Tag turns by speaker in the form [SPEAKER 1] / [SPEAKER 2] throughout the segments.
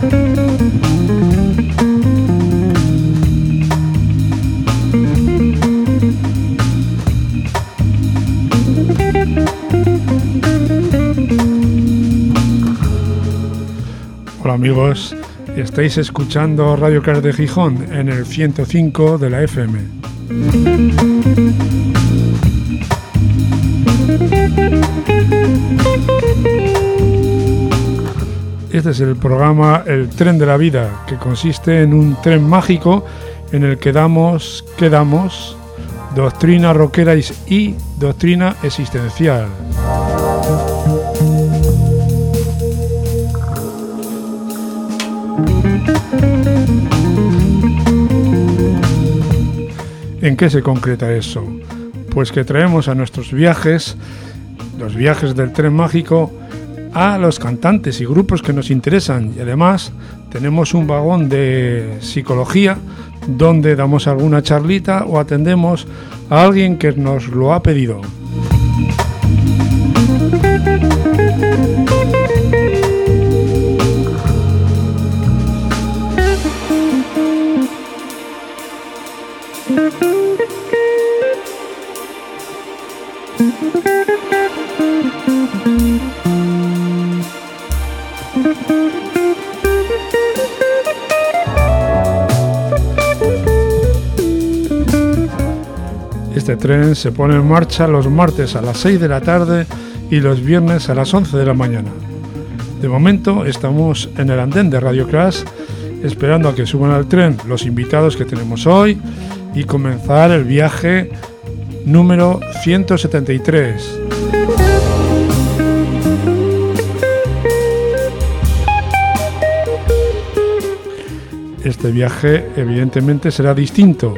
[SPEAKER 1] Hola amigos, estáis escuchando Radio Crash de Gijón en el 105 de la FM. Este es el programa El Tren de la Vida, que consiste en un tren mágico en el que damos doctrina rockera y doctrina existencial. ¿En qué se concreta eso? Pues que traemos a nuestros viajes, los viajes del tren mágico, a los cantantes y grupos que nos interesan, y además tenemos un vagón de psicología donde damos alguna charlita o atendemos a alguien que nos lo ha pedido. Este tren se pone en marcha los martes a las 6 de la tarde y los viernes a las 11 de la mañana. De momento estamos en el andén de Radio Crash esperando a que suban al tren los invitados que tenemos hoy y comenzar el viaje número 173. Este viaje evidentemente será distinto,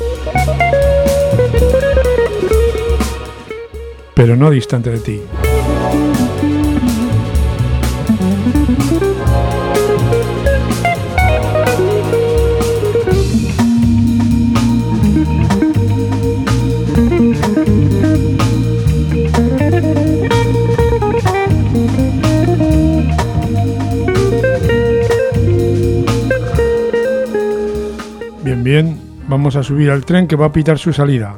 [SPEAKER 1] pero no distante de ti. Bien, vamos a subir al tren que va a pitar su salida.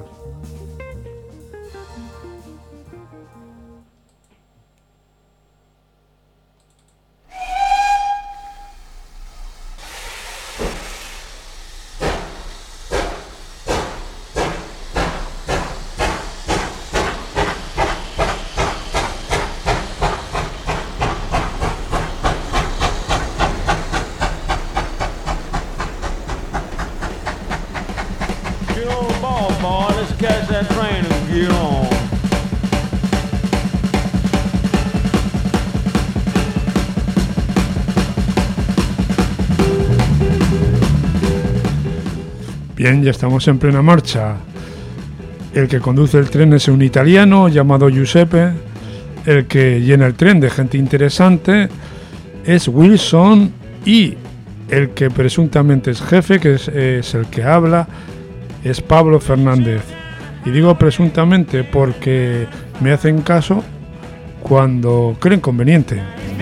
[SPEAKER 1] Bien, ya estamos en plena marcha. El que conduce el tren es un italiano llamado Giuseppe. El que llena el tren de gente interesante es Wilson. Y el que presuntamente es jefe, que es el que habla, es Pablo Fernández. Y digo presuntamente porque me hacen caso cuando creen conveniente.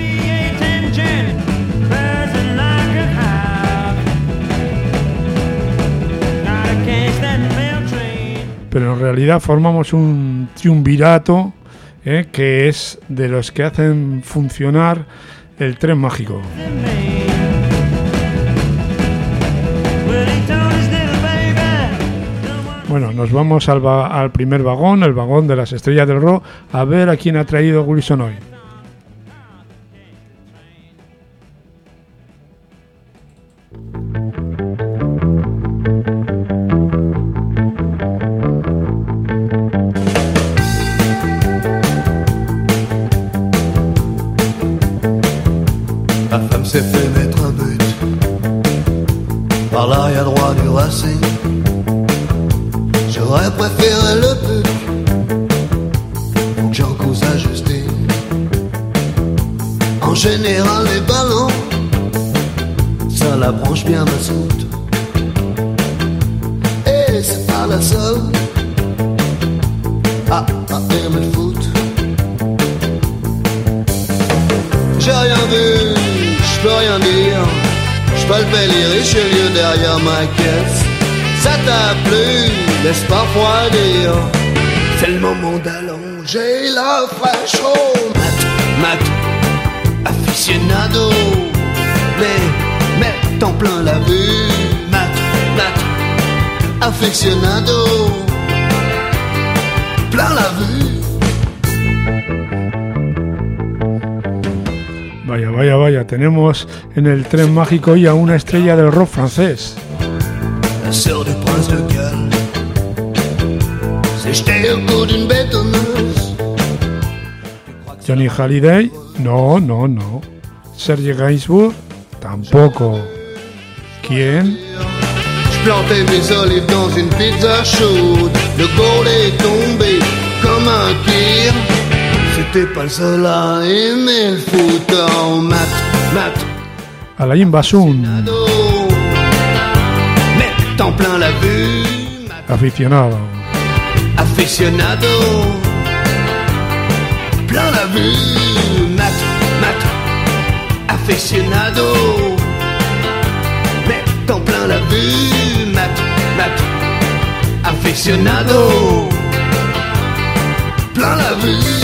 [SPEAKER 1] Pero en realidad formamos un triunvirato que es de los que hacen funcionar el tren mágico. Bueno, nos vamos al primer vagón, el vagón de las estrellas del rock, a ver a quién ha traído Wilson hoy.
[SPEAKER 2] La femme s'est fait mettre un but par l'arrière droit du Racing. J'aurais préféré le puck pour que j'en cause ajusté. En général les ballons, ça la branche bien ma soute. Et c'est pas la seule à aimer le foot. J'ai rien vu, je peux rien dire. Je palpais les Richelieu derrière ma caisse. Ça t'a plu, laisse pas refroidir. C'est le moment d'allonger la fraîche. Oh, mat, aficionado. Mais t'en plein la vue. Mat, aficionado. Plein la vue.
[SPEAKER 1] Vaya, tenemos en el tren mágico ya una estrella del rock francés.
[SPEAKER 2] La sœur du prince de Galles s'est jetée au cou d'une bétonneuse.
[SPEAKER 1] Johnny Hallyday, no. Serge Gainsbourg, tampoco. ¿Quién?
[SPEAKER 2] Je plantais mes olives dans une pizza chaude. Le Gaulle est tombé comme un tir. C'était pas le seul à aimer le foot. Oh, mat,
[SPEAKER 1] Alain Bassoun,
[SPEAKER 2] mais t'en plein la vue.
[SPEAKER 1] aficionado.
[SPEAKER 2] Aficionado, plein la vue. Mat, aficionado, mais t'en plein la vue. Mat, aficionado, plein la vue.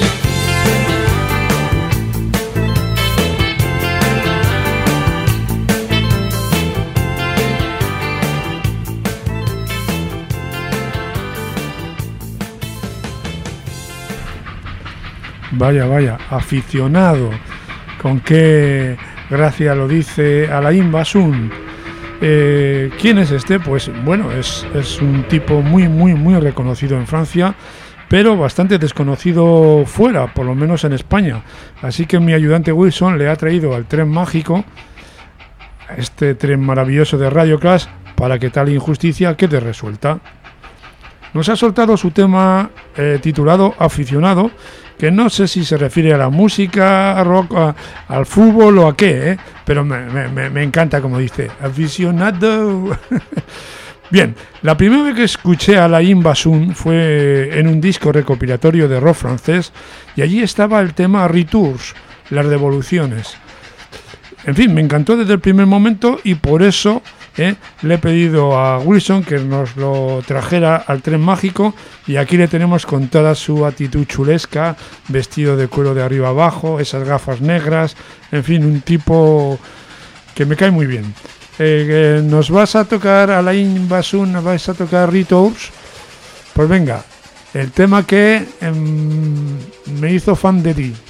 [SPEAKER 1] Vaya, aficionado. Con qué gracia lo dice Alain Bassoun. ¿Quién es este? Pues bueno, es un tipo muy reconocido en Francia, pero bastante desconocido fuera, por lo menos en España. Así que mi ayudante Wilson le ha traído al tren mágico, este tren maravilloso de Radio Clash, para que tal injusticia quede resuelta. Nos ha soltado su tema titulado Aficionado, que no sé si se refiere a la música, a rock, al fútbol o a qué, pero me encanta como dice, aficionado. Bien, la primera vez que escuché a Alain Bassoun fue en un disco recopilatorio de rock francés y allí estaba el tema Retours, las devoluciones. En fin, me encantó desde el primer momento y por eso le he pedido a Wilson que nos lo trajera al tren mágico y aquí le tenemos con toda su actitud chulesca, vestido de cuero de arriba abajo, esas gafas negras, en fin, un tipo que me cae muy bien. Nos vas a tocar, Alain Bassoun, nos vas a tocar Retours. Pues venga, el tema que me hizo fan de ti.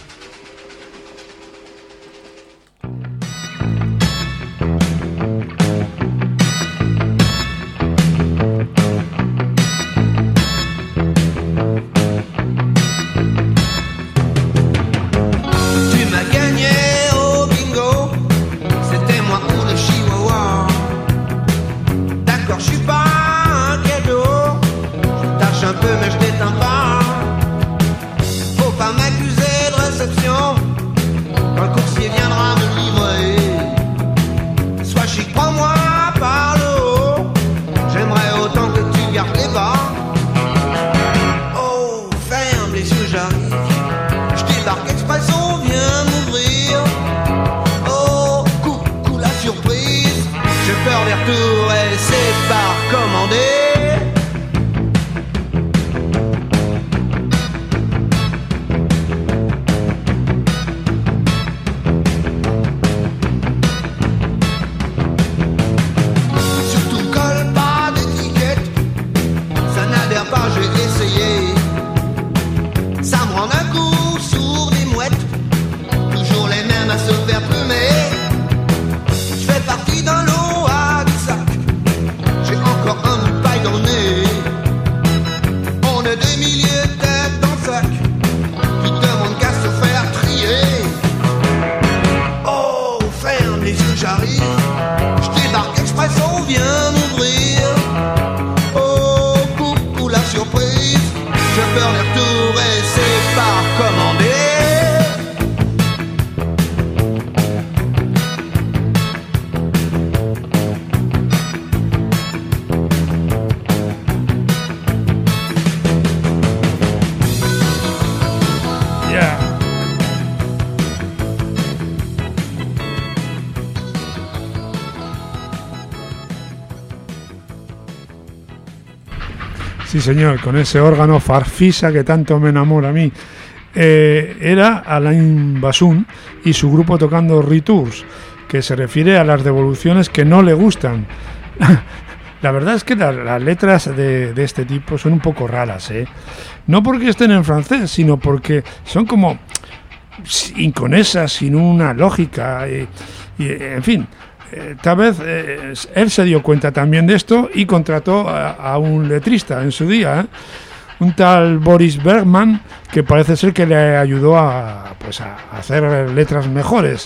[SPEAKER 1] Sí, señor, con ese órgano farfisa que tanto me enamora a mí. Era Alain Bassoun y su grupo tocando Retours, que se refiere a las devoluciones que no le gustan. La verdad es que las letras de este tipo son un poco raras, ¿eh? No porque estén en francés, sino porque son como inconesas, sin una lógica. Y en fin, tal vez él se dio cuenta también de esto y contrató a un letrista en su día, ¿eh? Un tal Boris Bergman, que parece ser que le ayudó a hacer letras mejores.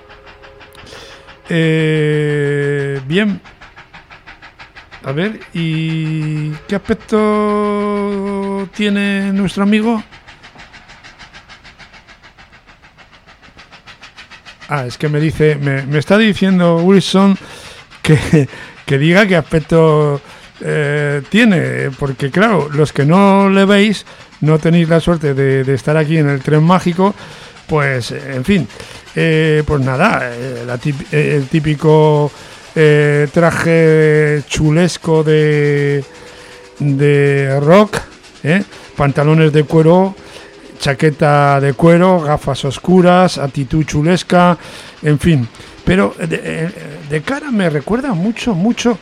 [SPEAKER 1] Bien. A ver, ¿y qué aspecto tiene nuestro amigo? Es que me dice, me está diciendo Wilson que diga qué aspecto tiene, porque claro, los que no le veis, no tenéis la suerte de estar aquí en el tren mágico, pues en fin, pues nada, el típico traje chulesco de rock, pantalones de cuero, chaqueta de cuero, gafas oscuras, actitud chulesca, en fin. Pero de cara me recuerda mucho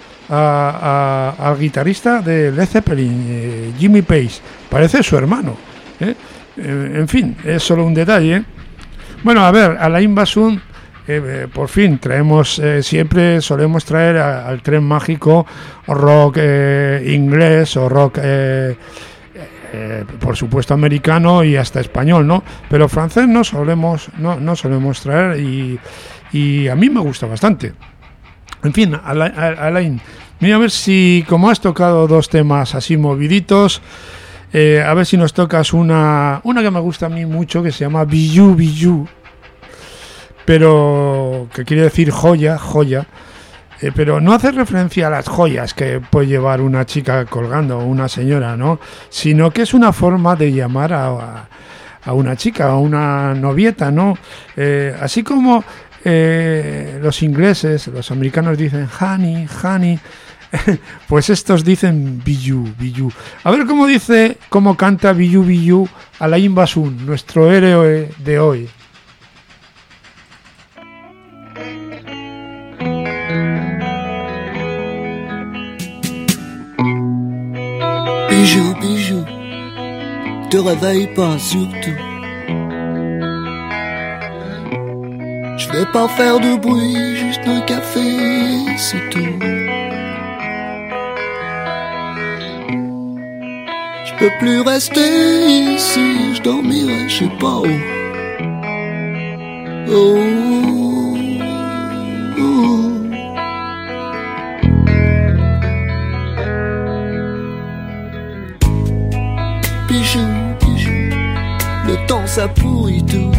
[SPEAKER 1] al guitarrista de Led Zeppelin, Jimmy Page. Parece su hermano. En fin, es solo un detalle. Bueno, a ver, Alain Bassoun, por fin traemos, siempre solemos traer al tren mágico rock inglés o rock por supuesto americano y hasta español, ¿no? Pero francés no solemos traer y a mí me gusta bastante. En fin, Alain, mira a ver si, como has tocado dos temas así moviditos, a ver si nos tocas una que me gusta a mí mucho, que se llama Bijou Bijou, pero que quiere decir joya, pero no hace referencia a las joyas que puede llevar una chica colgando o una señora, ¿no? Sino que es una forma de llamar a una chica, a una novieta, ¿no? Así como los ingleses, los americanos dicen honey, pues estos dicen bijou, bijou. A ver cómo canta Bijou Bijou Alain Bassoun, nuestro héroe de hoy.
[SPEAKER 2] Bijou, bijou, te réveille pas surtout. Je vais pas faire de bruit, juste un café, c'est tout. Je peux plus rester ici, je dormirai, je sais pas où. Oh, oh. Bijou, bijou, le temps ça pourrit tout.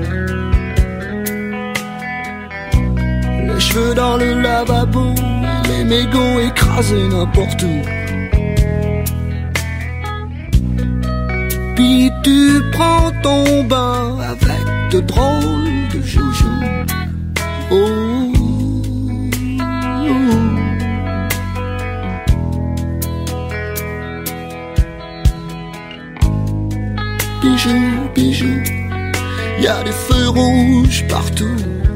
[SPEAKER 2] Les cheveux dans le lavabo, les mégots écrasés n'importe où. Puis tu prends ton bain avec de drôles de joujoux. Oh, oh. Bijou, bijou, y'a des feux rouges partout.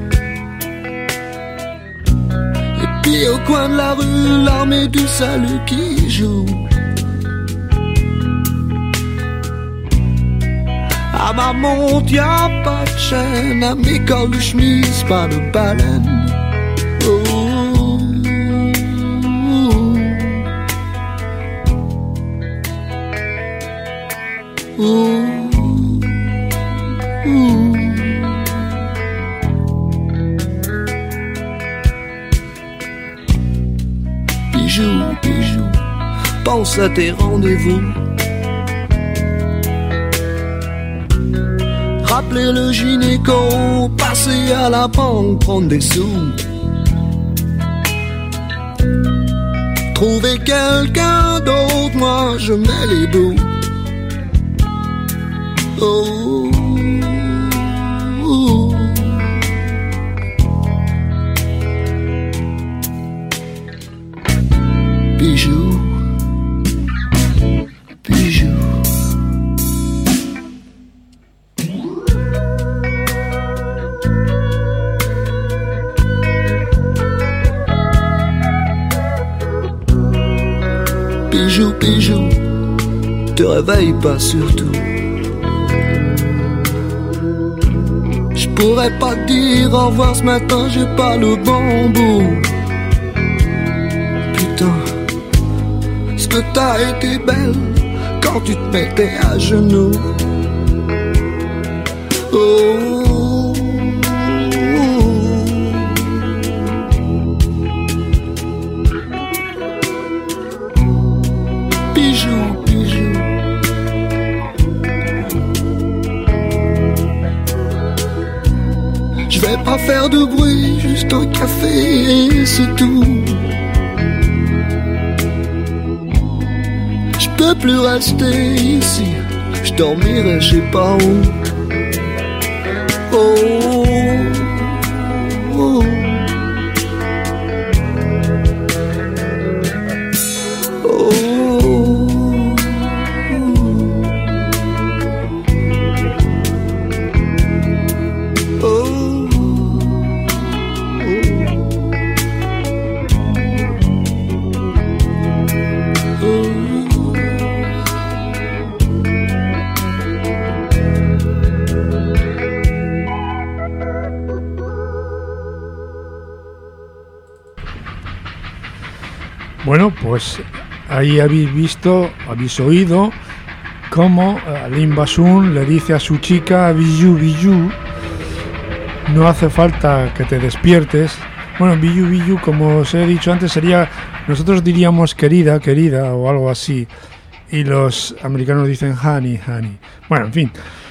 [SPEAKER 2] Et puis au coin de la rue, l'armée du salut qui joue. À ma montre y'a pas de chaîne, à mes cols de chemise pas de baleine. Oh, oh, oh. Bijou, bijou, pense à tes rendez-vous. Rappeler le gynéco, passer à la banque, prendre des sous. Trouver quelqu'un d'autre, moi je mets les bouts. Oh, oh. Bijou, Bijou, bijou, te réveille pas surtout. Je pourrais pas te dire au revoir ce matin, j'ai pas le bon bout. Putain, ce que t'as été belle quand tu te mettais à genoux. Oh, bijou, bijou. Je vais pas faire de bruit, juste un café et c'est tout. Je peux plus rester ici, je dormirai je sais pas où. Oh, oh.
[SPEAKER 1] Bueno, pues ahí habéis oído cómo Alain Bashung le dice a su chica bijou, bijou, no hace falta que te despiertes. Bueno, bijou, bijou, como os he dicho antes, sería, nosotros diríamos querida, querida o algo así, y los americanos dicen honey, honey. Bueno, en fin,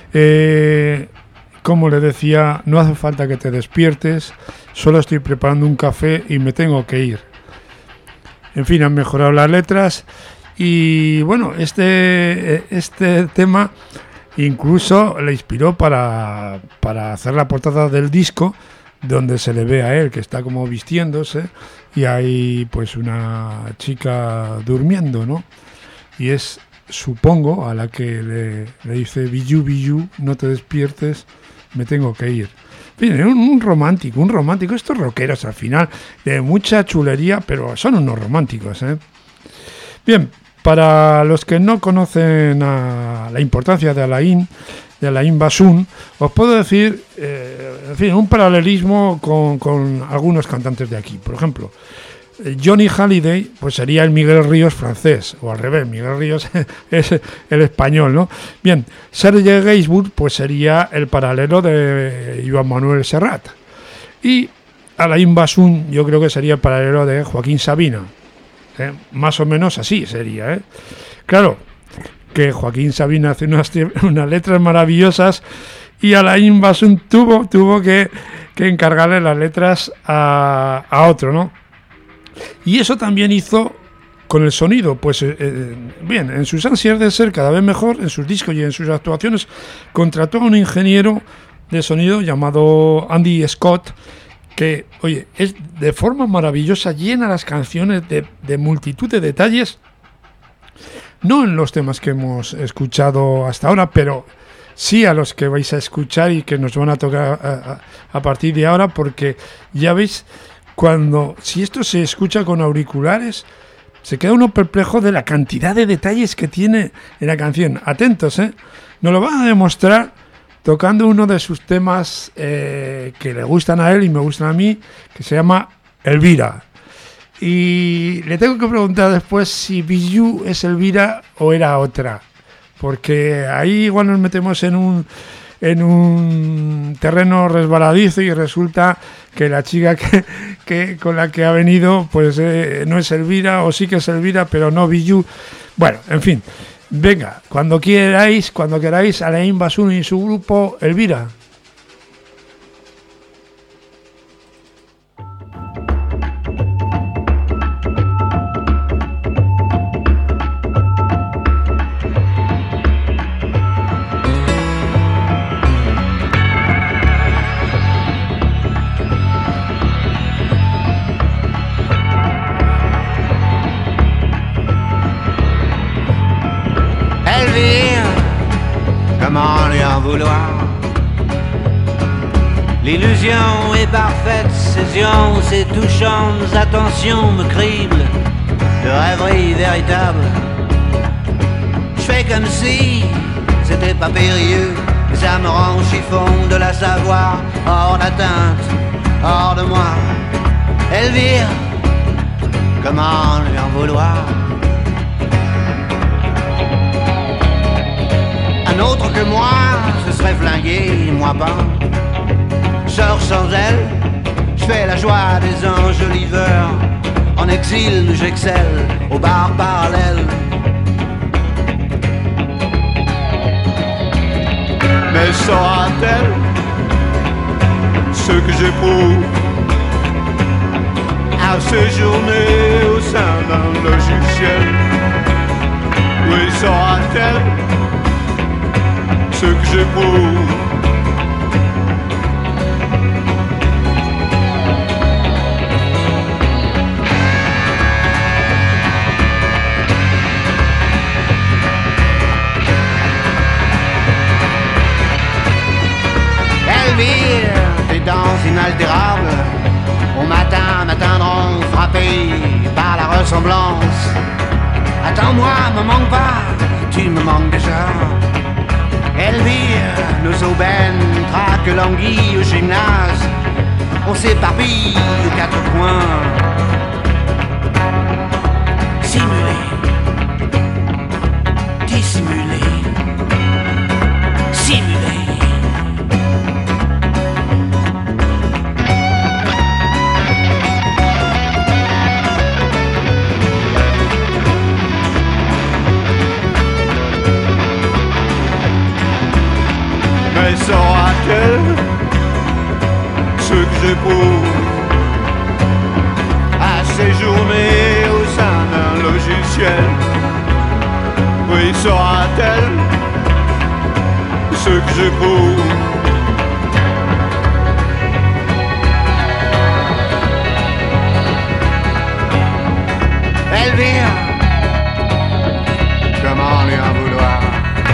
[SPEAKER 1] como le decía, no hace falta que te despiertes, solo estoy preparando un café y me tengo que ir. En fin, han mejorado las letras y bueno, este tema incluso le inspiró para hacer la portada del disco, donde se le ve a él que está como vistiéndose y hay pues una chica durmiendo, ¿no? Y es, supongo, a la que le dice bijou, bijou, no te despiertes, me tengo que ir. Bien, un romántico, estos rockeros al final, de mucha chulería, pero son unos románticos, ¿eh? Bien, para los que no conocen la importancia de Alain Bashung, os puedo decir, en fin, un paralelismo con algunos cantantes de aquí. Por ejemplo, Johnny Hallyday pues sería el Miguel Ríos francés, o al revés, Miguel Ríos es el español, ¿no? Bien, Serge Gainsbourg pues sería el paralelo de Joan Manuel Serrat, y Alain Bashung yo creo que sería el paralelo de Joaquín Sabina, más o menos así sería, ¿eh? Claro que Joaquín Sabina hace unas letras maravillosas y Alain Bashung tuvo que encargarle las letras a otro, ¿no? Y eso también hizo con el sonido, pues bien, en sus ansias de ser cada vez mejor, en sus discos y en sus actuaciones, contrató a un ingeniero de sonido llamado Andy Scott, que, oye, es de forma maravillosa, llena las canciones de multitud de detalles, no en los temas que hemos escuchado hasta ahora, pero sí a los que vais a escuchar y que nos van a tocar a partir de ahora, porque ya veis, si esto se escucha con auriculares, se queda uno perplejo de la cantidad de detalles que tiene en la canción. Atentos, nos lo van a demostrar tocando uno de sus temas que le gustan a él y me gustan a mí, que se llama Elvira. Y le tengo que preguntar después si Bijou es Elvira o era otra, porque ahí igual nos metemos en un terreno resbaladizo y resulta que la chica que con la que ha venido pues no es Elvira, o sí que es Elvira pero no Bijou. Bueno, en fin, venga, cuando queráis Alain Bashung y su grupo Elvira.
[SPEAKER 3] Comment lui en vouloir? L'illusion est parfaite, ses yeux, ses touchantes attentions me criblent. de rêverie véritable. Je fais comme si c'était pas périlleux, mais ça me rend chiffon de la savoir, hors d'atteinte, hors de moi. Elvire, comment lui en vouloir? Un autre que moi se serait flingué, moi pas. Je sors sans elle, je fais la joie des enjoliveurs. En exil, j'excelle au bar parallèle. Mais saura-t-elle ce que j'éprouve à séjourner au sein d'un logiciel? Oui, saura-t-elle ce que j'éprouve? Des danses inaltérables au matin m'atteindront frappés par la ressemblance. Attends-moi, me manque pas, tu me manques déjà. Elvire, nos aubaines traquent l'anguille au gymnase. On s'éparpille aux quatre coins. Simulé, dissimulé, simulé. Mais saura-t-elle ce que j'éprouve à séjourner au sein d'un logiciel? Oui, saura-t-elle ce que j'éprouve? Elvire, comment lui en vouloir?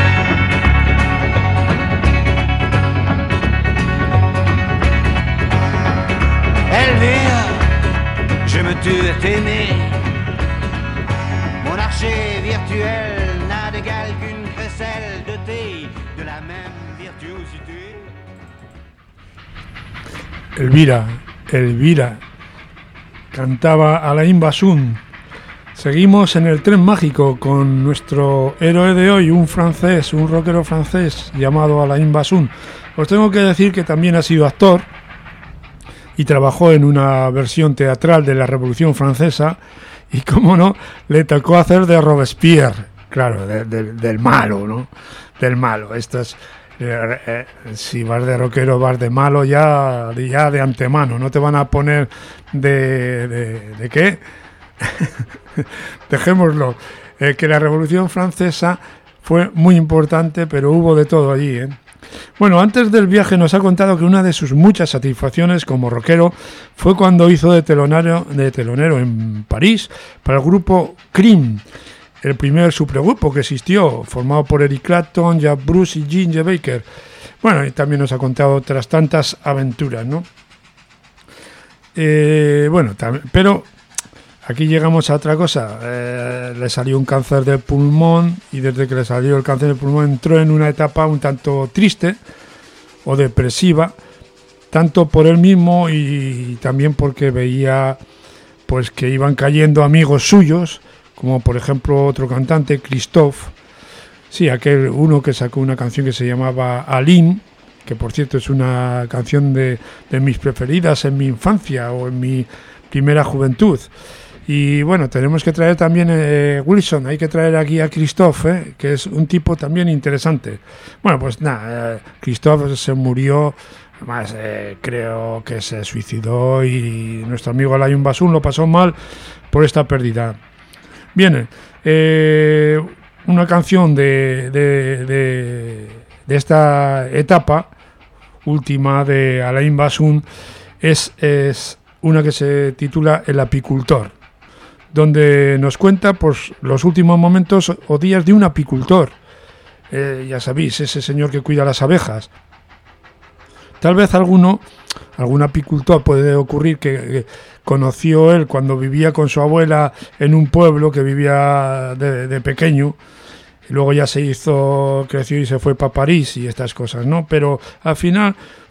[SPEAKER 3] Elvire, je me tue à t'aimer. Mon archer virtuel n'a d'égal qu'une crécelle dotée de la même virtuosité.
[SPEAKER 1] Elvira, cantaba Alain Bassoun. Seguimos en el tren mágico con nuestro héroe de hoy, un francés, un rockero francés llamado Alain Bassoun. Os tengo que decir que también ha sido actor y trabajó en una versión teatral de la Revolución Francesa y, como no, le tocó hacer de Robespierre, claro, del malo, ¿no? Del malo. Esto es, si vas de rockero, vas de malo ya de antemano, no te van a poner ¿de qué? Dejémoslo. Que la Revolución Francesa fue muy importante, pero hubo de todo allí, ¿eh? Bueno, antes del viaje nos ha contado que una de sus muchas satisfacciones como rockero fue cuando hizo de telonero en París para el grupo Cream, el primer supergrupo que existió, formado por Eric Clapton, Jack Bruce y Ginger Baker. Bueno, y también nos ha contado otras tantas aventuras, ¿no? Pero aquí llegamos a otra cosa. Le salió un cáncer de pulmón y desde que le salió el cáncer de pulmón entró en una etapa un tanto triste o depresiva, tanto por él mismo y también porque veía pues que iban cayendo amigos suyos, como por ejemplo otro cantante, Christophe. Sí, aquel uno que sacó una canción que se llamaba Aline, que por cierto es una canción de mis preferidas en mi infancia o en mi primera juventud. Y bueno, tenemos que traer también Wilson, hay que traer aquí a Christophe, que es un tipo también interesante. Bueno, pues nada, Christophe se murió, además creo que se suicidó y nuestro amigo Alain Bassoun lo pasó mal por esta pérdida. Bien, una canción de esta etapa última de Alain Bassoun es una que se titula El apicultor, donde nos cuenta pues, los últimos momentos o días de un apicultor. Ya sabéis, ese señor que cuida las abejas. Tal vez algún apicultor puede ocurrir que conoció él cuando vivía con su abuela en un pueblo que vivía de pequeño, y luego ya creció y se fue para París y estas cosas, ¿no? Pero al final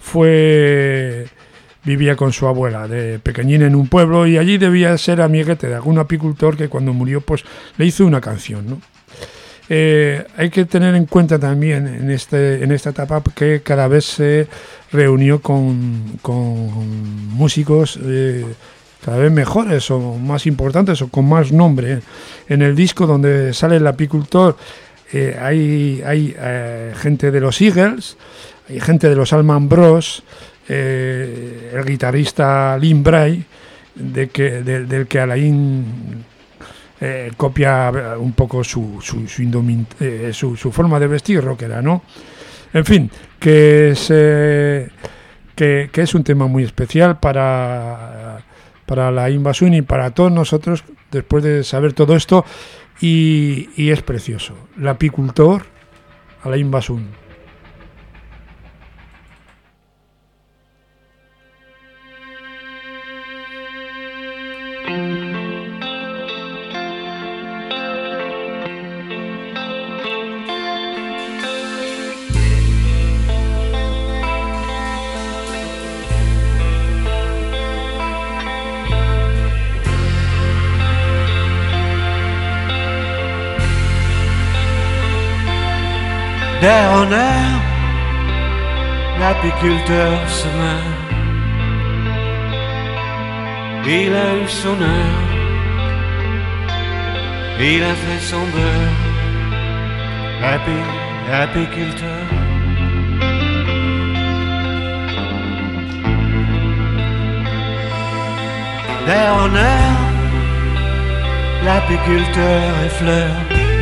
[SPEAKER 1] vivía con su abuela de pequeñín en un pueblo, y allí debía ser amiguete de algún apicultor que cuando murió pues le hizo una canción, ¿no? Hay que tener en cuenta también en esta etapa que cada vez se reunió con músicos cada vez mejores o más importantes o con más nombre. En el disco donde sale el apicultor hay gente de los Eagles, hay gente de los Allman Bros, el guitarrista Lynn Bray, del que Alain copia un poco su forma de vestir rockera, ¿no? En fin, que es un tema muy especial para Alain Bashung y para todos nosotros después de saber todo esto, y es precioso. El apicultor, Alain Bashung.
[SPEAKER 3] D'heure en heure, l'apiculteur se meurt. Il a eu son heure, il a fait son beurre. Apiculteur. D'heure en heure, l'apiculteur effleure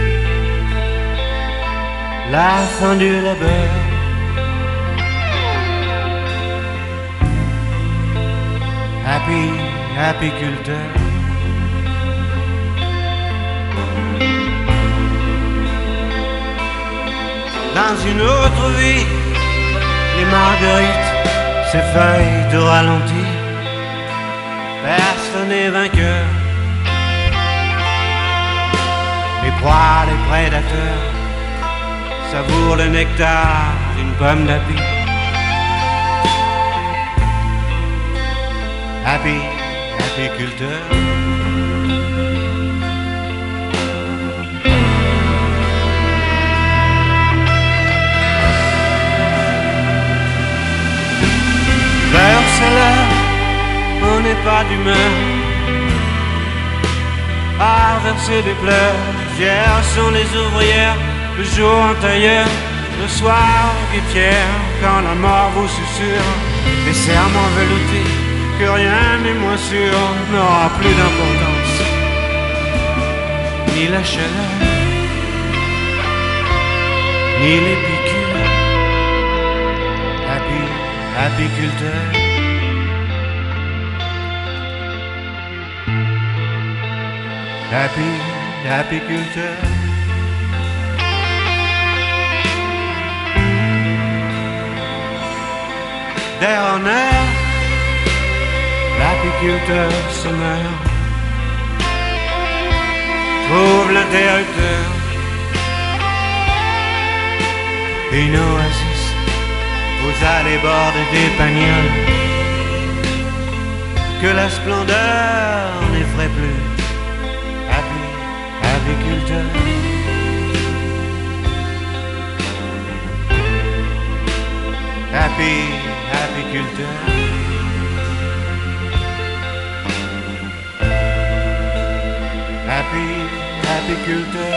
[SPEAKER 3] la fin du labeur. Apiculteur. Dans une autre vie, les marguerites, ces feuilles de ralenti, personne n'est vainqueur. Les proies, les prédateurs savoure le nectar d'une pomme d'api. Apiculteur. L'heure c'est l'heure, on n'est pas d'humeur à verser des pleurs. Hier sont les ouvrières, le jour en tailleur, le soir guépière, quand la mort vous susurre des serments veloutés, que rien n'est moins sûr, n'aura plus d'importance, ni la chaleur, ni les piqûres. Apiculteur. Apiculteur. D'heure en heure, l'apiculteur se meurt, trouve l'interrupteur, une oasis aux allées bordes des bagnoles, que la splendeur n'effraie plus. Apiculteur. Apiculteur. Apiculteur.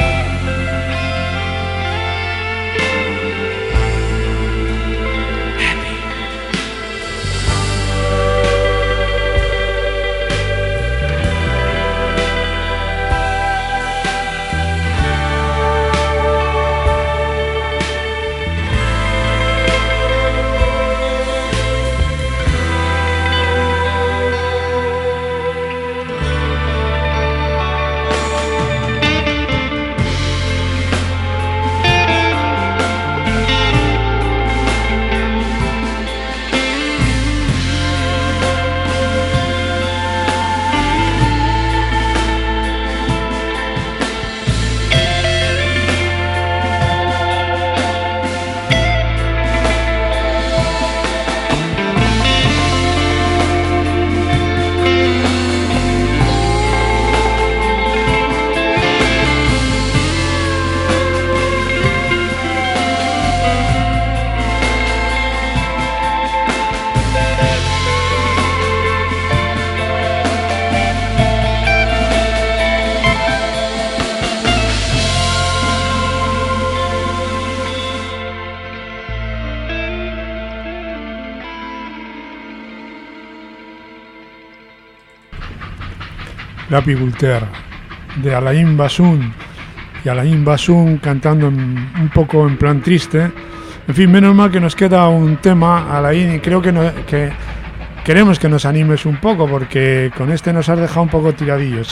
[SPEAKER 1] L'Apiculteur, de Alain Bassoun, y Alain Bassoun cantando un poco en plan triste. En fin, menos mal que nos queda un tema, Alain, y creo que queremos que nos animes un poco, porque con este nos has dejado un poco tiradillos,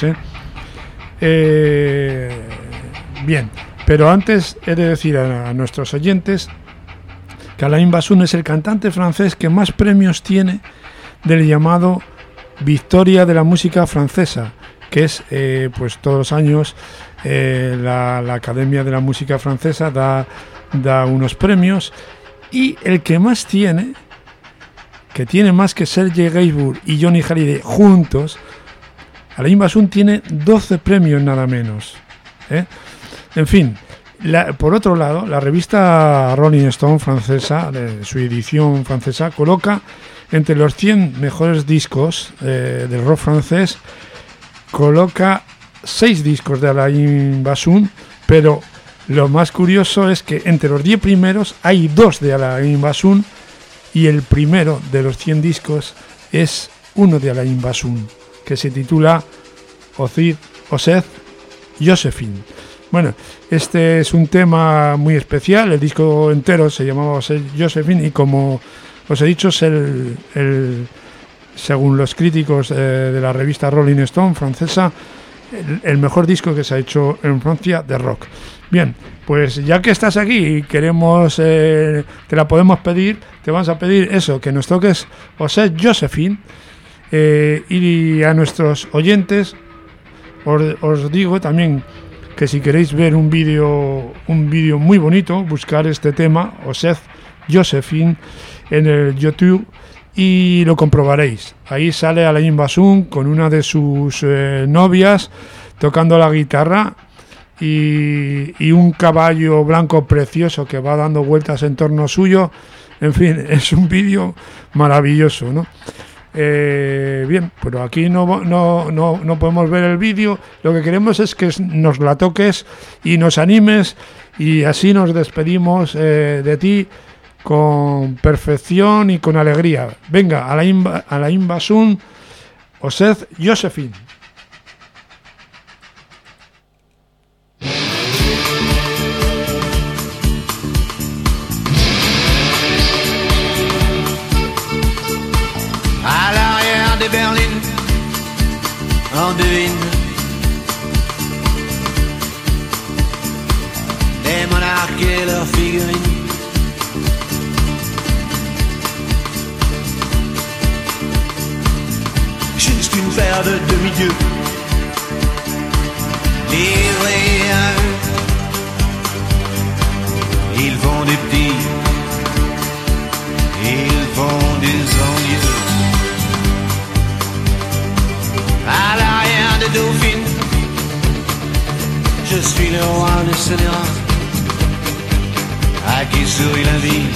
[SPEAKER 1] bien, pero antes he de decir a nuestros oyentes que Alain Bassoun es el cantante francés que más premios tiene del llamado Victoria de la música francesa, que es pues todos los años la Academia de la Música Francesa da unos premios, y el que más tiene, que tiene más que Serge Gainsbourg y Johnny Hallyday juntos, Alain Bassoun tiene 12 premios nada menos, En fin, por otro lado, la revista Rolling Stone francesa, de su edición francesa, coloca entre los 100 mejores discos del rock francés, coloca 6 discos de Alain Bassoun, pero lo más curioso es que entre los 10 primeros hay 2 de Alain Bassoun, y el primero de los 100 discos es uno de Alain Bassoun, que se titula Oseth Josephine. Bueno, este es un tema muy especial, el disco entero se llamaba Oseth Josephine, y como os he dicho, es según los críticos de la revista Rolling Stone francesa, el mejor disco que se ha hecho en Francia de rock. Bien, pues ya que estás aquí y queremos, te la podemos pedir, te vamos a pedir eso, que nos toques Oseth Josephine, y a nuestros oyentes os digo también que si queréis ver un vídeo muy bonito, buscar este tema, Oseth Josephine, en el YouTube, y lo comprobaréis. Ahí sale Alain Bassoun con una de sus novias tocando la guitarra, y un caballo blanco precioso que va dando vueltas en torno suyo. En fin, es un vídeo maravilloso, ¿no? Bien, pero aquí no podemos ver el vídeo. Lo que queremos es que nos la toques y nos animes, y así nos despedimos de ti con perfección y con alegría. Venga, Alain Bassoun, Oseth Josephine.
[SPEAKER 3] À l'arrière des berlines, on devine les monarques et leurs figurines. Juste une paire de demi-dieux livrés à eux. Ils font des petits, ils font des envieux. À l'arrière des dauphines, je suis le roi des scélérats, à qui sourit la vie.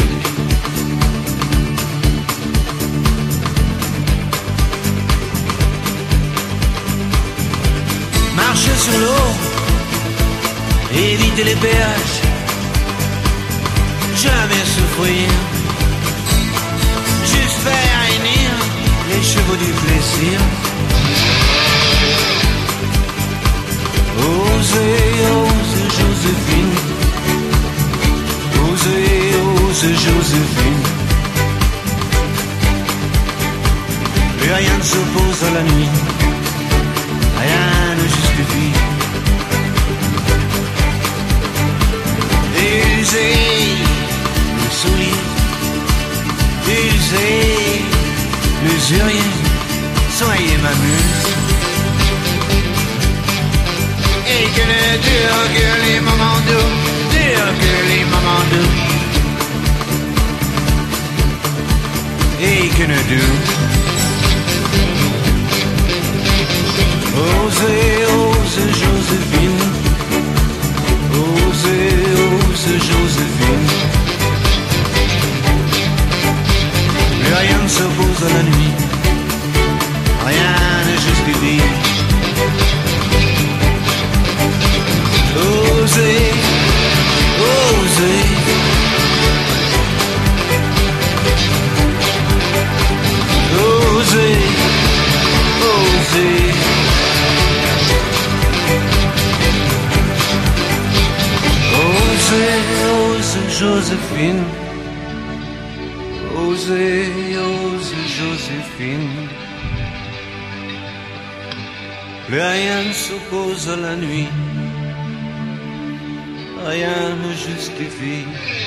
[SPEAKER 3] Marcher sur l'eau, éviter les péages, jamais souffrir, juste faire hennir les chevaux du plaisir. Osez, osez Joséphine, osez, osez Joséphine. Plus rien ne s'oppose à la nuit, rien ne justifie. Usez le soulier, usez l'usurier, soyez ma muse. Et que ne durent que les moments doux, durent que les moments doux. Et que ne durent. Osez, osez Joséphine, osez, osez Joséphine. Plus rien ne s'oppose à la nuit, rien ne justifie. Osez, osez, Joséphine, osez, osez, Joséphine. Plus rien ne s'oppose à la nuit, rien ne justifie.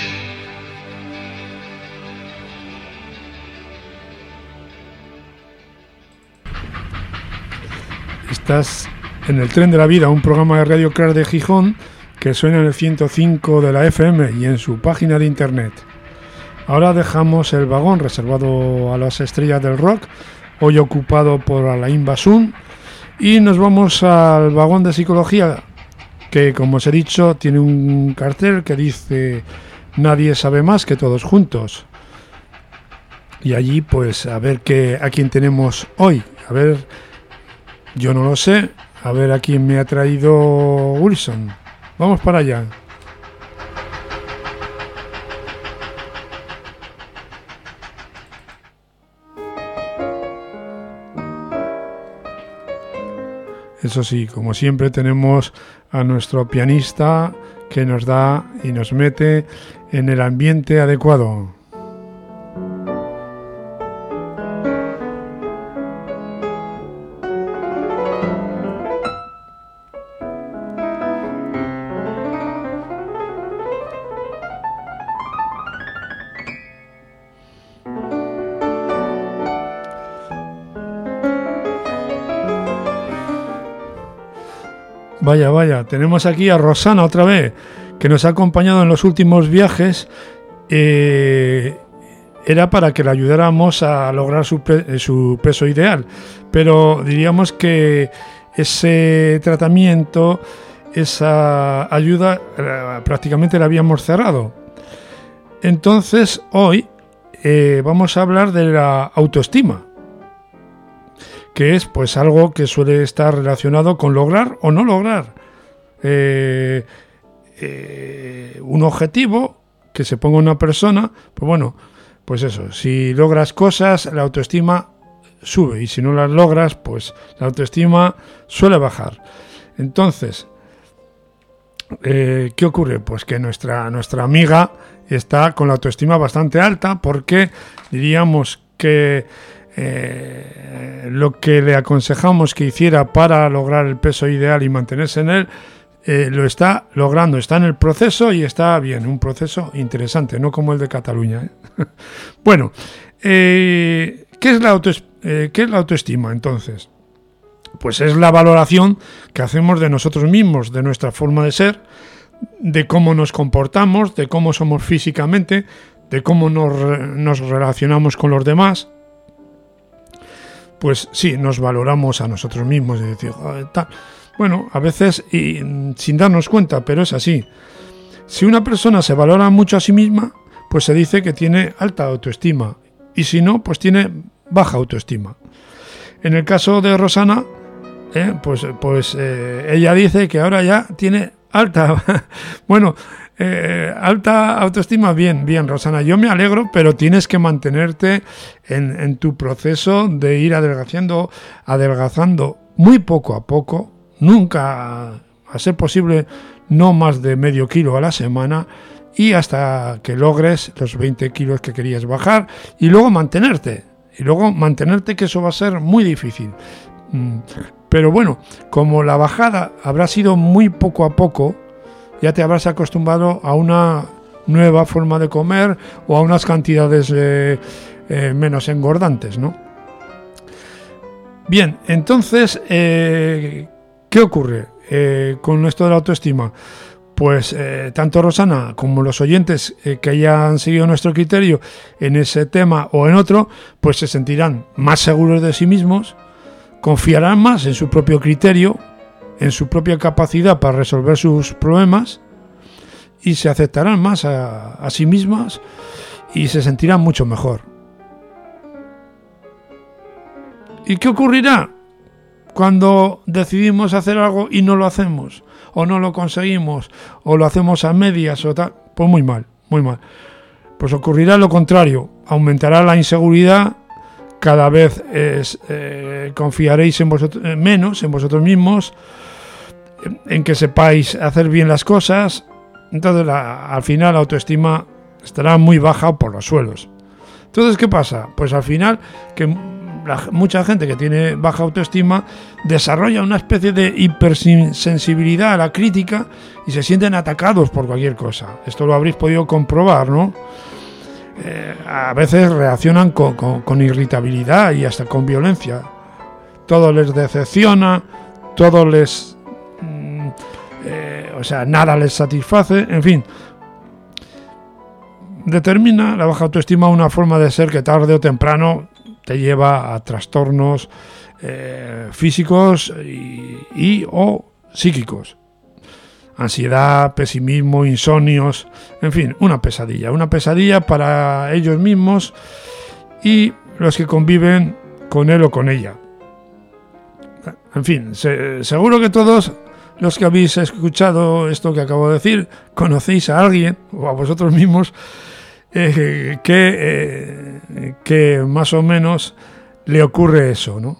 [SPEAKER 1] Estás en el Tren de la Vida, un programa de Radio Crash de Gijón que suena en el 105 de la FM y en su página de internet. Ahora dejamos el vagón reservado a las estrellas del rock, hoy ocupado por Alain Bassoun, y nos vamos al vagón de psicología, que como os he dicho tiene un cartel que dice "Nadie sabe más que todos juntos". Y allí pues a ver a quién tenemos hoy. A ver, yo no lo sé, a ver a quién me ha traído Wilson. Vamos para allá. Eso sí, como siempre tenemos a nuestro pianista que nos da y nos mete en el ambiente adecuado. Vaya, tenemos aquí a Rosana otra vez, que nos ha acompañado en los últimos viajes. Era para que le ayudáramos a lograr su peso ideal, pero diríamos que ese tratamiento, esa ayuda, prácticamente la habíamos cerrado. Entonces hoy vamos a hablar de la autoestima, que es pues algo que suele estar relacionado con lograr o no lograr un objetivo que se ponga una persona. Pues bueno, pues eso, si logras cosas, la autoestima sube, y si no las logras, pues la autoestima suele bajar. Entonces, ¿qué ocurre? Pues que nuestra amiga está con la autoestima bastante alta, porque diríamos que lo que le aconsejamos que hiciera para lograr el peso ideal y mantenerse en él, lo está logrando, está en el proceso y está bien, un proceso interesante, no como el de Cataluña, ¿eh? Bueno, ¿qué es la autoestima entonces? Pues es la valoración que hacemos de nosotros mismos, de nuestra forma de ser, de cómo nos comportamos, de cómo somos físicamente, de cómo nos relacionamos con los demás. Pues sí, nos valoramos a nosotros mismos y decir, tal. Bueno, a veces y sin darnos cuenta, pero es así. Si una persona se valora mucho a sí misma, pues se dice que tiene alta autoestima, y si no, pues tiene baja autoestima. En el caso de Rosana, ella dice que ahora ya tiene alta, alta autoestima. Bien, Rosana, yo me alegro, pero tienes que mantenerte en tu proceso de ir adelgazando muy poco a poco, nunca, a ser posible, no más de medio kilo a la semana, y hasta que logres los 20 kilos que querías bajar, y luego mantenerte, que eso va a ser muy difícil. Pero bueno, como la bajada habrá sido muy poco a poco, ya te habrás acostumbrado a una nueva forma de comer o a unas cantidades menos engordantes, ¿no? Bien, entonces, ¿qué ocurre con esto de la autoestima? Pues tanto Rosana como los oyentes que hayan seguido nuestro criterio en ese tema o en otro, pues se sentirán más seguros de sí mismos, confiarán más en su propio criterio, en su propia capacidad para resolver sus problemas, y se aceptarán más a sí mismas y se sentirán mucho mejor. ¿Y qué ocurrirá cuando decidimos hacer algo y no lo hacemos, o no lo conseguimos, o lo hacemos a medias o tal? Pues muy mal. Pues ocurrirá lo contrario, aumentará la inseguridad, cada vez confiaréis menos en vosotros mismos, en que sepáis hacer bien las cosas. Entonces al final la autoestima estará muy baja por los suelos. Entonces, ¿qué pasa? Pues al final, que mucha gente que tiene baja autoestima desarrolla una especie de hipersensibilidad a la crítica y se sienten atacados por cualquier cosa. Esto lo habréis podido comprobar, ¿no? A veces reaccionan con irritabilidad y hasta con violencia. Todo les decepciona, todo les... nada les satisface, en fin. Determina la baja autoestima una forma de ser que tarde o temprano te lleva a trastornos físicos y o psíquicos. Ansiedad, pesimismo, insomnios, en fin, una pesadilla para ellos mismos y los que conviven con él o con ella. En fin, seguro que todos los que habéis escuchado esto que acabo de decir, conocéis a alguien o a vosotros mismos que más o menos le ocurre eso, ¿no?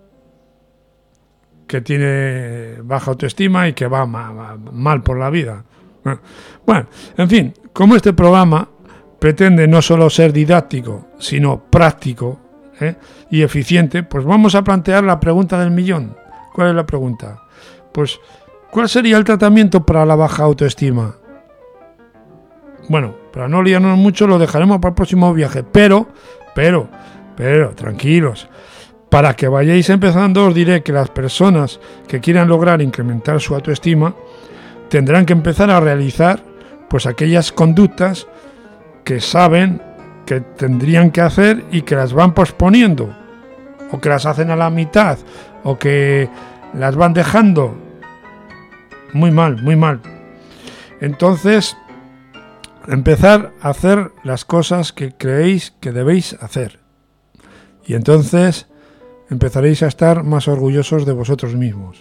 [SPEAKER 1] Que tiene baja autoestima y que va mal por la vida. Bueno, en fin, como este programa pretende no solo ser didáctico, sino práctico y eficiente, pues vamos a plantear la pregunta del millón. ¿Cuál es la pregunta? Pues, ¿cuál sería el tratamiento para la baja autoestima? Bueno, para no liarnos mucho lo dejaremos para el próximo viaje, pero, tranquilos. Para que vayáis empezando os diré que las personas que quieran lograr incrementar su autoestima tendrán que empezar a realizar pues aquellas conductas que saben que tendrían que hacer y que las van posponiendo, o que las hacen a la mitad, o que las van dejando. Muy mal. Entonces, empezar a hacer las cosas que creéis que debéis hacer. Y entonces empezaréis a estar más orgullosos de vosotros mismos.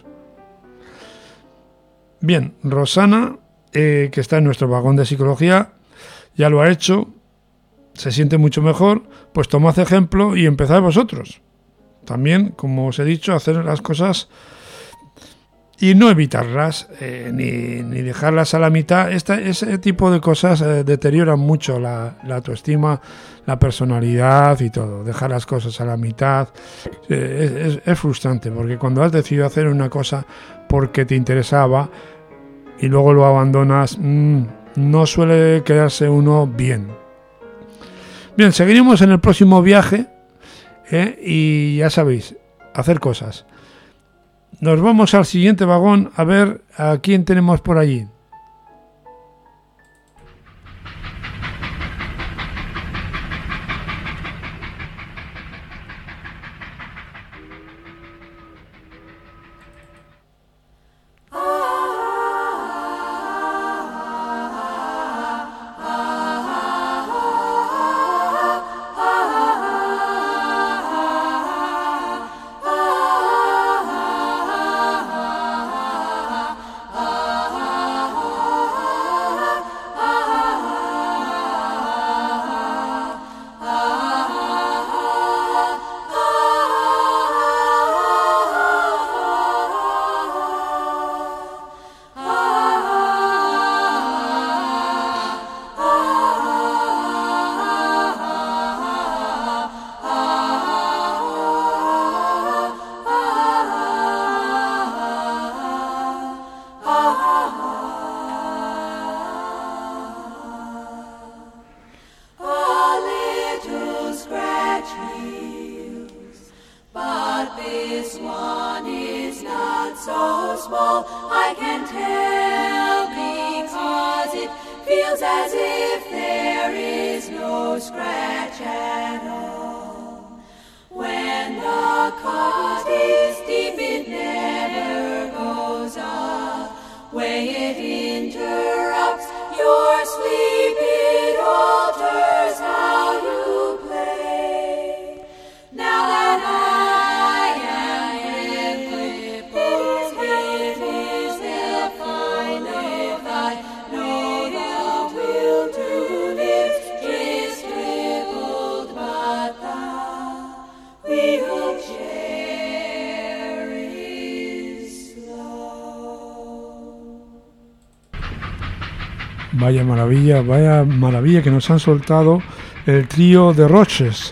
[SPEAKER 1] Bien, Rosana, que está en nuestro vagón de psicología, ya lo ha hecho, se siente mucho mejor, pues tomad ejemplo y empezad vosotros. También, como os he dicho, hacer las cosas y no evitarlas, ni dejarlas a la mitad. Ese tipo de cosas deterioran mucho la autoestima, la personalidad y todo. Dejar las cosas a la mitad es frustrante, porque cuando has decidido hacer una cosa porque te interesaba y luego lo abandonas, no suele quedarse uno bien. Bien, seguiremos en el próximo viaje y ya sabéis, hacer cosas. Nos vamos al siguiente vagón a ver a quién tenemos por allí. Vaya maravilla que nos han soltado el trío de Roches,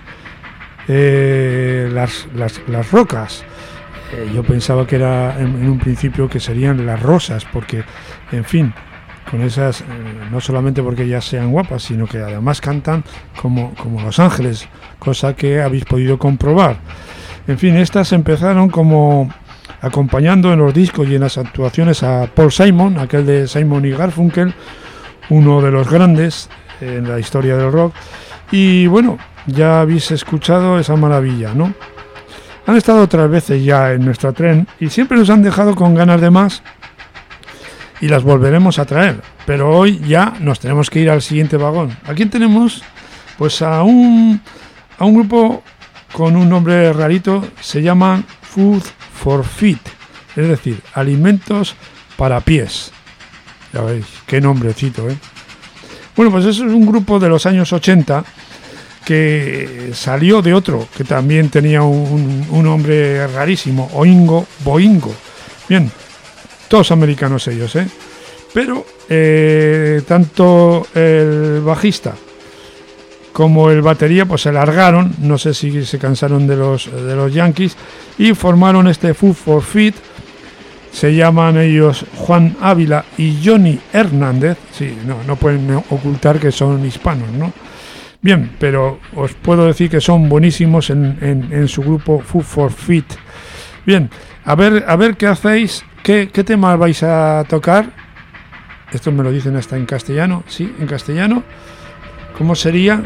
[SPEAKER 1] las rocas. Yo pensaba que era en un principio que serían las rosas, porque, en fin, con esas, no solamente porque ellas sean guapas, sino que además cantan como Los Ángeles, cosa que habéis podido comprobar. En fin, estas empezaron como acompañando en los discos y en las actuaciones a Paul Simon, aquel de Simon y Garfunkel, uno de los grandes en la historia del rock. Y bueno, ya habéis escuchado esa maravilla, ¿no? Han estado otras veces ya en nuestro tren y siempre nos han dejado con ganas de más y las volveremos a traer. Pero hoy ya nos tenemos que ir al siguiente vagón. ¿A quién tenemos? Pues a un grupo con un nombre rarito, se llaman Food for Feet, es decir, alimentos para pies. Ya veis, qué nombrecito, ¿eh? Bueno, pues eso es un grupo de los años 80 que salió de otro que también tenía un nombre rarísimo, Oingo Boingo. Bien, todos americanos ellos, ¿eh? Pero tanto el bajista como el batería pues se largaron, no sé si se cansaron de los Yankees, y formaron este Food for Feet. Se llaman ellos Juan Ávila y Johnny Hernández. Sí, no pueden ocultar que son hispanos, ¿no? Bien, pero os puedo decir que son buenísimos en su grupo Food for Feet. Bien, a ver qué hacéis, qué tema vais a tocar. Esto me lo dicen hasta en castellano, sí, en castellano. ¿Cómo sería?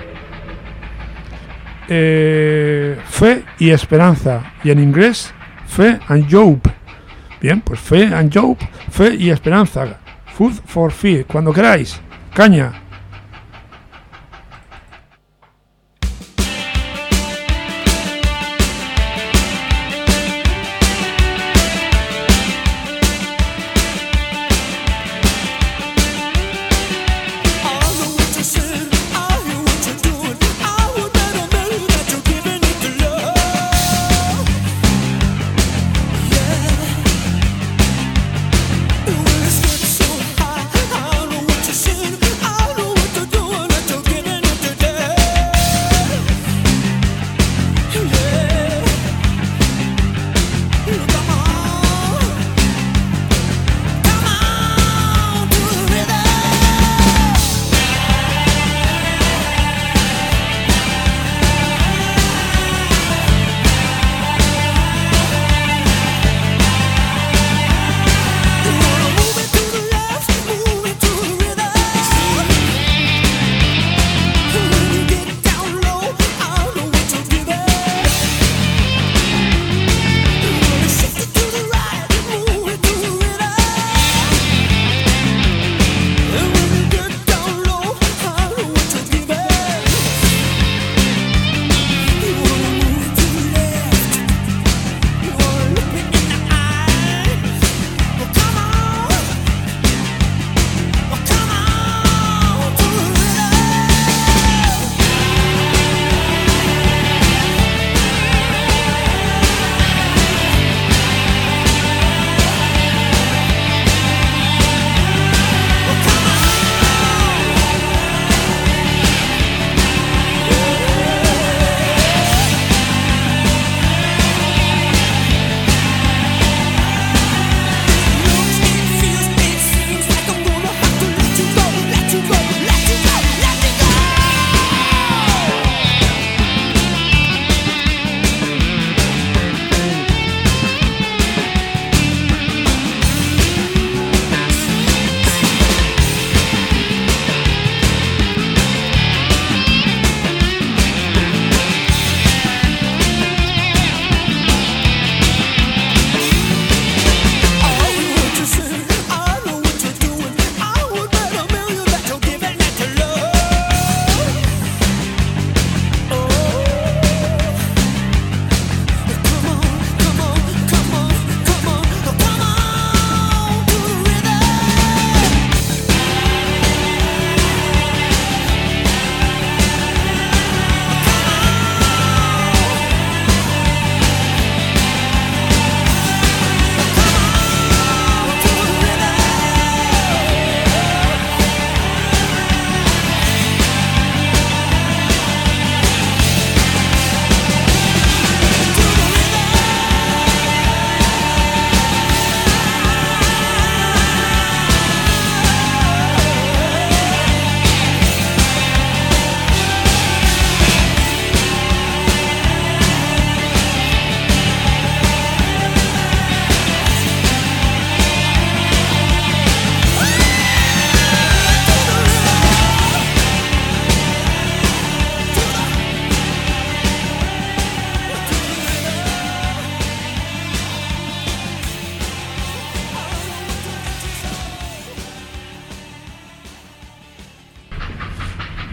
[SPEAKER 1] Fe y esperanza. Y en inglés, Fe and Hope. Bien, pues Fe and Hope, fe y esperanza. Food for Feet, cuando queráis. Caña.
[SPEAKER 4] I don't know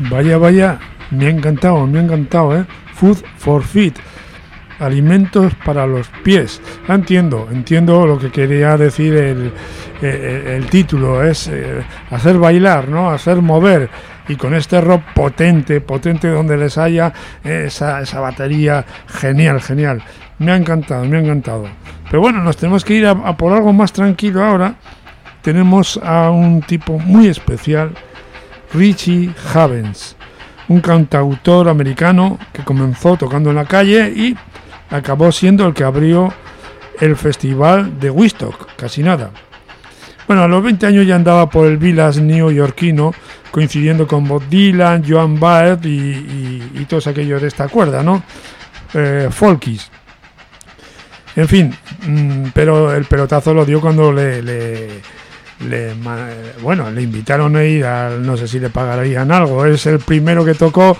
[SPEAKER 1] Vaya, me ha encantado, ¿eh? Food for Feet, alimentos para los pies. Entiendo lo que quería decir el título, es hacer bailar, ¿no? Hacer mover, y con este rock potente donde les haya esa batería genial. Me ha encantado. Pero bueno, nos tenemos que ir a por algo más tranquilo ahora. Tenemos a un tipo muy especial, Richie Havens, un cantautor americano que comenzó tocando en la calle y acabó siendo el que abrió el festival de Woodstock, casi nada. Bueno, a los 20 años ya andaba por el Village neoyorquino, coincidiendo con Bob Dylan, Joan Baez y todos aquellos de esta cuerda, ¿no? Folkies. En fin, pero el pelotazo lo dio cuando le invitaron a ir, no sé si le pagarían algo. Es el primero que tocó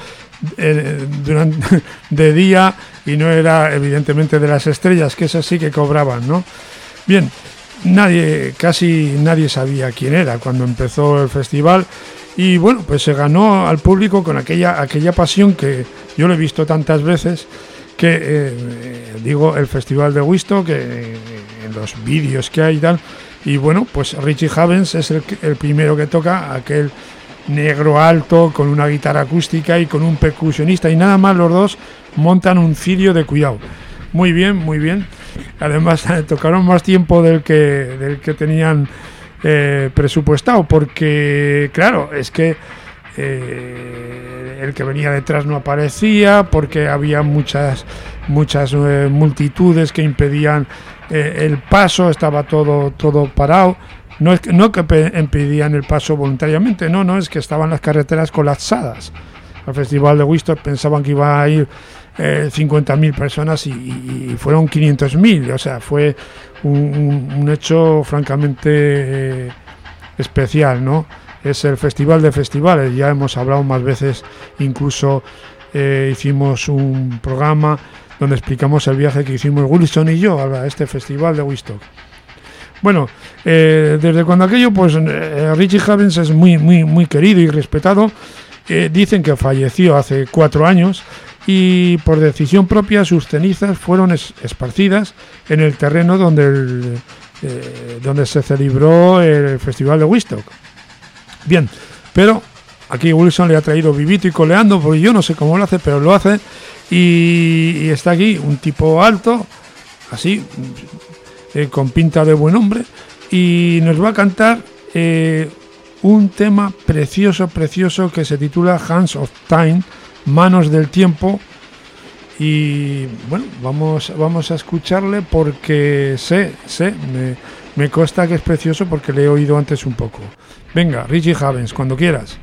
[SPEAKER 1] de día y no era evidentemente de las estrellas, que esas sí que cobraban, ¿no? Bien, casi nadie sabía quién era cuando empezó el festival, y bueno, pues se ganó al público con aquella pasión que yo lo he visto tantas veces, que el festival de Woodstock, en los vídeos que hay y tal. Y bueno, pues Richie Havens es el primero que toca, aquel negro alto con una guitarra acústica y con un percusionista, y nada más los dos montan un cirio de cuidado. Muy bien. Además tocaron más tiempo del que tenían presupuestado, porque claro, es que el que venía detrás no aparecía, porque había muchas multitudes que impedían el paso, estaba todo parado. No que impedían el paso voluntariamente, no, es que estaban las carreteras colapsadas. Al festival de Woodstock pensaban que iba a ir 50.000 personas y fueron 500.000, o sea, fue un hecho francamente especial, ¿no? Es el festival de festivales, ya hemos hablado más veces, incluso hicimos un programa donde explicamos el viaje que hicimos Wilson y yo a este festival de Woodstock. Bueno, desde cuando aquello, pues Richie Havens es muy querido y respetado. Dicen que falleció hace 4 años y por decisión propia sus cenizas fueron esparcidas en el terreno donde se celebró el festival de Woodstock. Bien, pero aquí Wilson le ha traído vivito y coleando, porque yo no sé cómo lo hace, pero lo hace, y está aquí un tipo alto, así, con pinta de buen hombre, y nos va a cantar un tema precioso que se titula Hands of Time, Manos del Tiempo. Y bueno, vamos a escucharle, porque me consta que es precioso, porque le he oído antes un poco. Venga, Richie Havens, cuando quieras.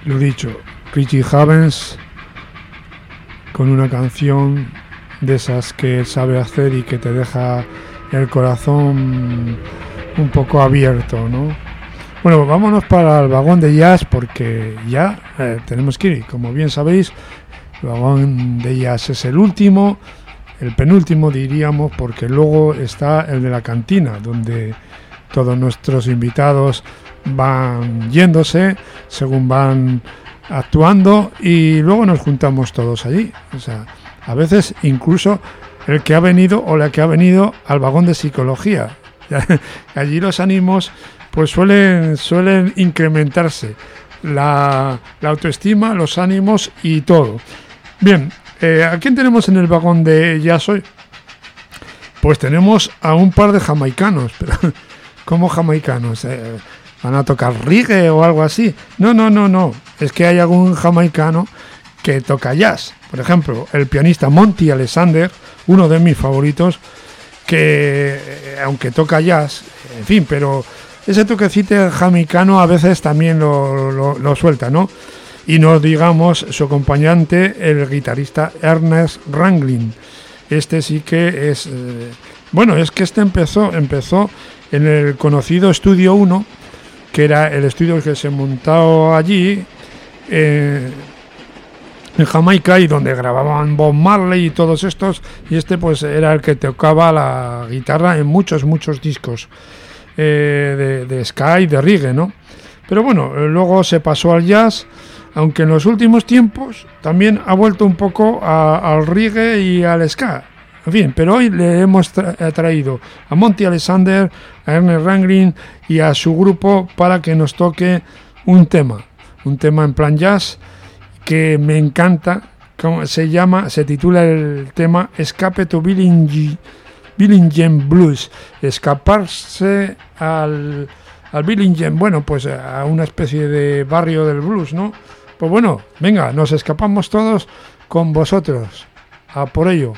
[SPEAKER 1] Lo dicho, Richie Havens con una canción de esas que él sabe hacer y que te deja el corazón un poco abierto, ¿no? Bueno, vámonos para el vagón de jazz porque ya tenemos que ir. Como bien sabéis, el vagón de jazz es el último, el penúltimo diríamos, porque luego está el de la cantina, donde todos nuestros invitados van yéndose según van actuando y luego nos juntamos todos allí. O sea, a veces incluso el que ha venido o la que ha venido al vagón de psicología. Allí los ánimos pues suelen incrementarse, la autoestima, los ánimos y todo. Bien, ¿a quién tenemos en el vagón de jazz hoy? Pues tenemos a un par de jamaicanos, pero ¿cómo jamaicanos? ¿Van a tocar reggae o algo así? No, es que hay algún jamaicano que toca jazz. Por ejemplo, el pianista Monty Alexander, uno de mis favoritos, que aunque toca jazz, en fin, pero ese toquecito jamaicano a veces también lo suelta, ¿no? Y no digamos su acompañante, el guitarrista Ernest Ranglin. Este sí que es... es que este empezó en el conocido Estudio 1, que era el estudio que se montó allí en Jamaica y donde grababan Bob Marley y todos estos, y este pues era el que tocaba la guitarra en muchos discos de ska y de reggae, ¿no? Pero bueno, luego se pasó al jazz, aunque en los últimos tiempos también ha vuelto un poco al reggae y al ska. En fin, pero hoy le hemos traído a Monty Alexander, a Ernest Ranglin y a su grupo para que nos toque un tema en plan jazz que me encanta. ¿Cómo se titula el tema Escape to Billingen Blues, escaparse al Billingen, bueno, pues a una especie de barrio del blues, ¿no? Pues bueno, venga, nos escapamos todos con vosotros, a por ello.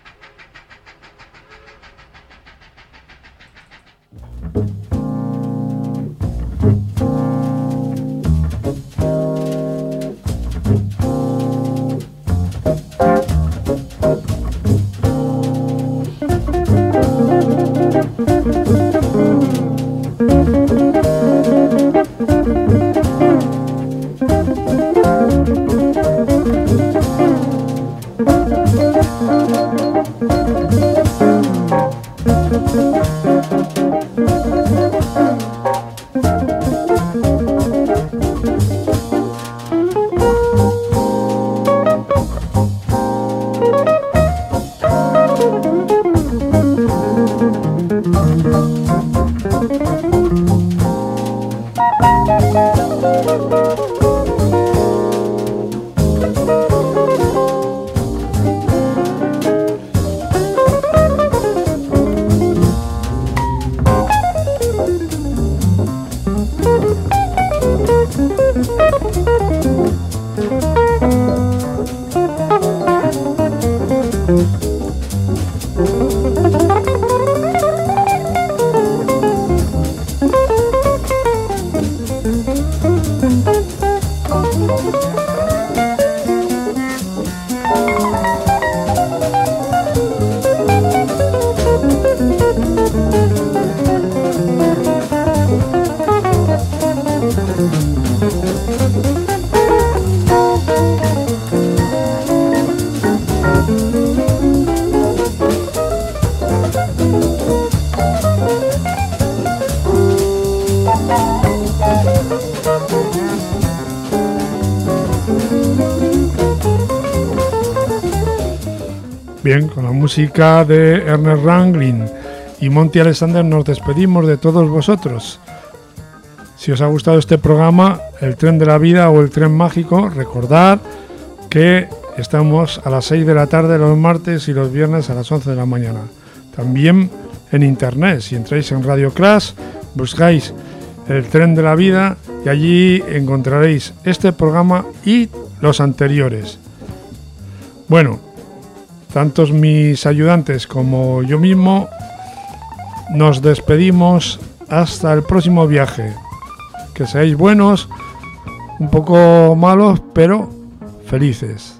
[SPEAKER 1] Bien, con la música de Ernest Ranglin y Monty Alexander nos despedimos de todos vosotros. Si os ha gustado este programa, El Tren de la Vida o El Tren Mágico, recordad que estamos a las 6 de la tarde los martes y los viernes a las 11 de la mañana. También en internet, si entráis en Radio Crash, buscáis El Tren de la Vida y allí encontraréis este programa y los anteriores. Bueno, tantos mis ayudantes como yo mismo nos despedimos hasta el próximo viaje. Que seáis buenos un poco malos, pero felices.